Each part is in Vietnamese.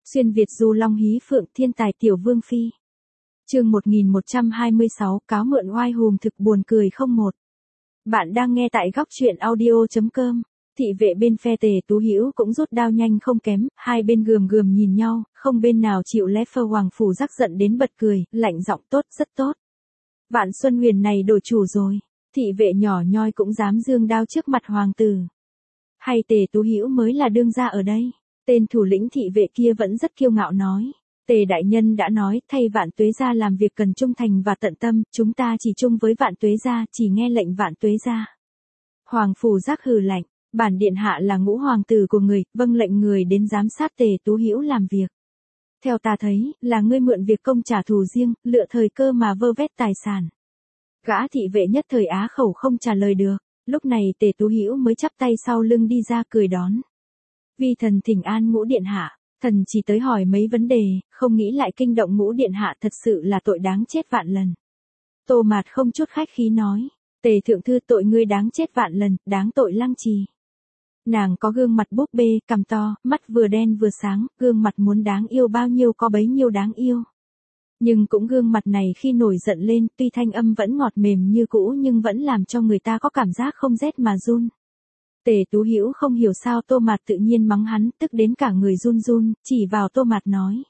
Xuyên Việt du long hí phượng thiên tài tiểu vương phi. Chương 1126 cáo mượn oai hùm thực buồn cười không một. Bạn đang nghe tại góc truyện audio.com. Thị vệ bên phe Tề Tú Hữu cũng rút đao nhanh không kém, hai bên gườm gườm nhìn nhau, không bên nào chịu lé phơ. Hoàng phủ Giác giận đến bật cười, lạnh giọng tốt, rất tốt. Vạn Xuân Huyền này đổi chủ rồi. Thị vệ nhỏ nhoi cũng dám giương đao trước mặt hoàng tử. Hay Tề Tú Hữu mới là đương gia ở đây? Tên thủ lĩnh thị vệ kia vẫn rất kiêu ngạo nói. Tề đại nhân đã nói, thay Vạn Tuế gia làm việc cần trung thành và tận tâm, chúng ta chỉ chung với Vạn Tuế gia, chỉ nghe lệnh Vạn Tuế gia. Hoàng phủ Giác hừ lạnh, bản điện hạ là ngũ hoàng tử của người, vâng lệnh người đến giám sát Tề Tú Hữu làm việc. Theo ta thấy, là ngươi mượn việc công trả thù riêng, lựa thời cơ mà vơ vét tài sản. Gã thị vệ nhất thời á khẩu không trả lời được, lúc này Tề Tú Hữu mới chắp tay sau lưng đi ra cười đón. Vi thần thỉnh an ngũ điện hạ, thần chỉ tới hỏi mấy vấn đề, không nghĩ lại kinh động ngũ điện hạ, thật sự là tội đáng chết vạn lần. Tô Mạt không chút khách khí nói, Tề thượng thư tội ngươi đáng chết vạn lần, đáng tội Lăng Trì. Nàng có gương mặt búp bê, cằm to, mắt vừa đen vừa sáng, gương mặt muốn đáng yêu bao nhiêu có bấy nhiêu đáng yêu. Nhưng cũng gương mặt này khi nổi giận lên, tuy thanh âm vẫn ngọt mềm như cũ nhưng vẫn làm cho người ta có cảm giác không rét mà run. Tề Tú Hữu không hiểu sao Tô Mạt tự nhiên mắng hắn, tức đến cả người run run, chỉ vào Tô Mạt nói.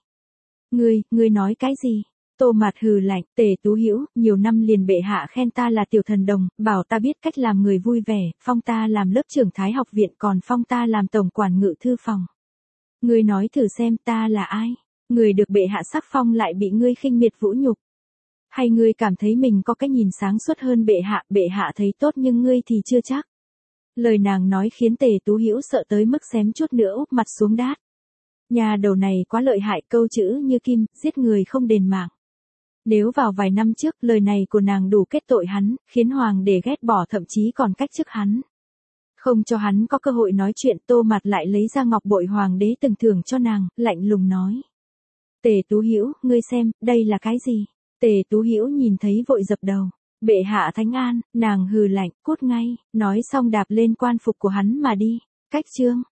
Ngươi nói cái gì? Tô Mạt hừ lạnh, Tề Tú Hữu, nhiều năm liền bệ hạ khen ta là tiểu thần đồng, bảo ta biết cách làm người vui vẻ, phong ta làm lớp trưởng Thái học viện, còn phong ta làm tổng quản ngự thư phòng. Ngươi nói thử xem ta là ai? Người được bệ hạ sắc phong lại bị ngươi khinh miệt vũ nhục. Hay ngươi cảm thấy mình có cái nhìn sáng suốt hơn bệ hạ thấy tốt nhưng ngươi thì chưa chắc. Lời nàng nói khiến Tề Tú Hữu sợ tới mức xém chút nữa úp mặt xuống đát. Nhà đầu này quá lợi hại, câu chữ như kim, giết người không đền mạng. Nếu vào vài năm trước lời này của nàng đủ kết tội hắn, khiến hoàng để ghét bỏ thậm chí còn cách chức hắn. Không cho hắn có cơ hội nói chuyện, Tô Mạt lại lấy ra ngọc bội hoàng đế từng thưởng cho nàng, lạnh lùng nói. Tề Tú Hữu, ngươi xem, đây là cái gì? Tề Tú Hữu nhìn thấy vội dập đầu. Bệ hạ thánh an, nàng hừ lạnh, cút ngay, nói xong đạp lên quan phục của hắn mà đi. Cách chương.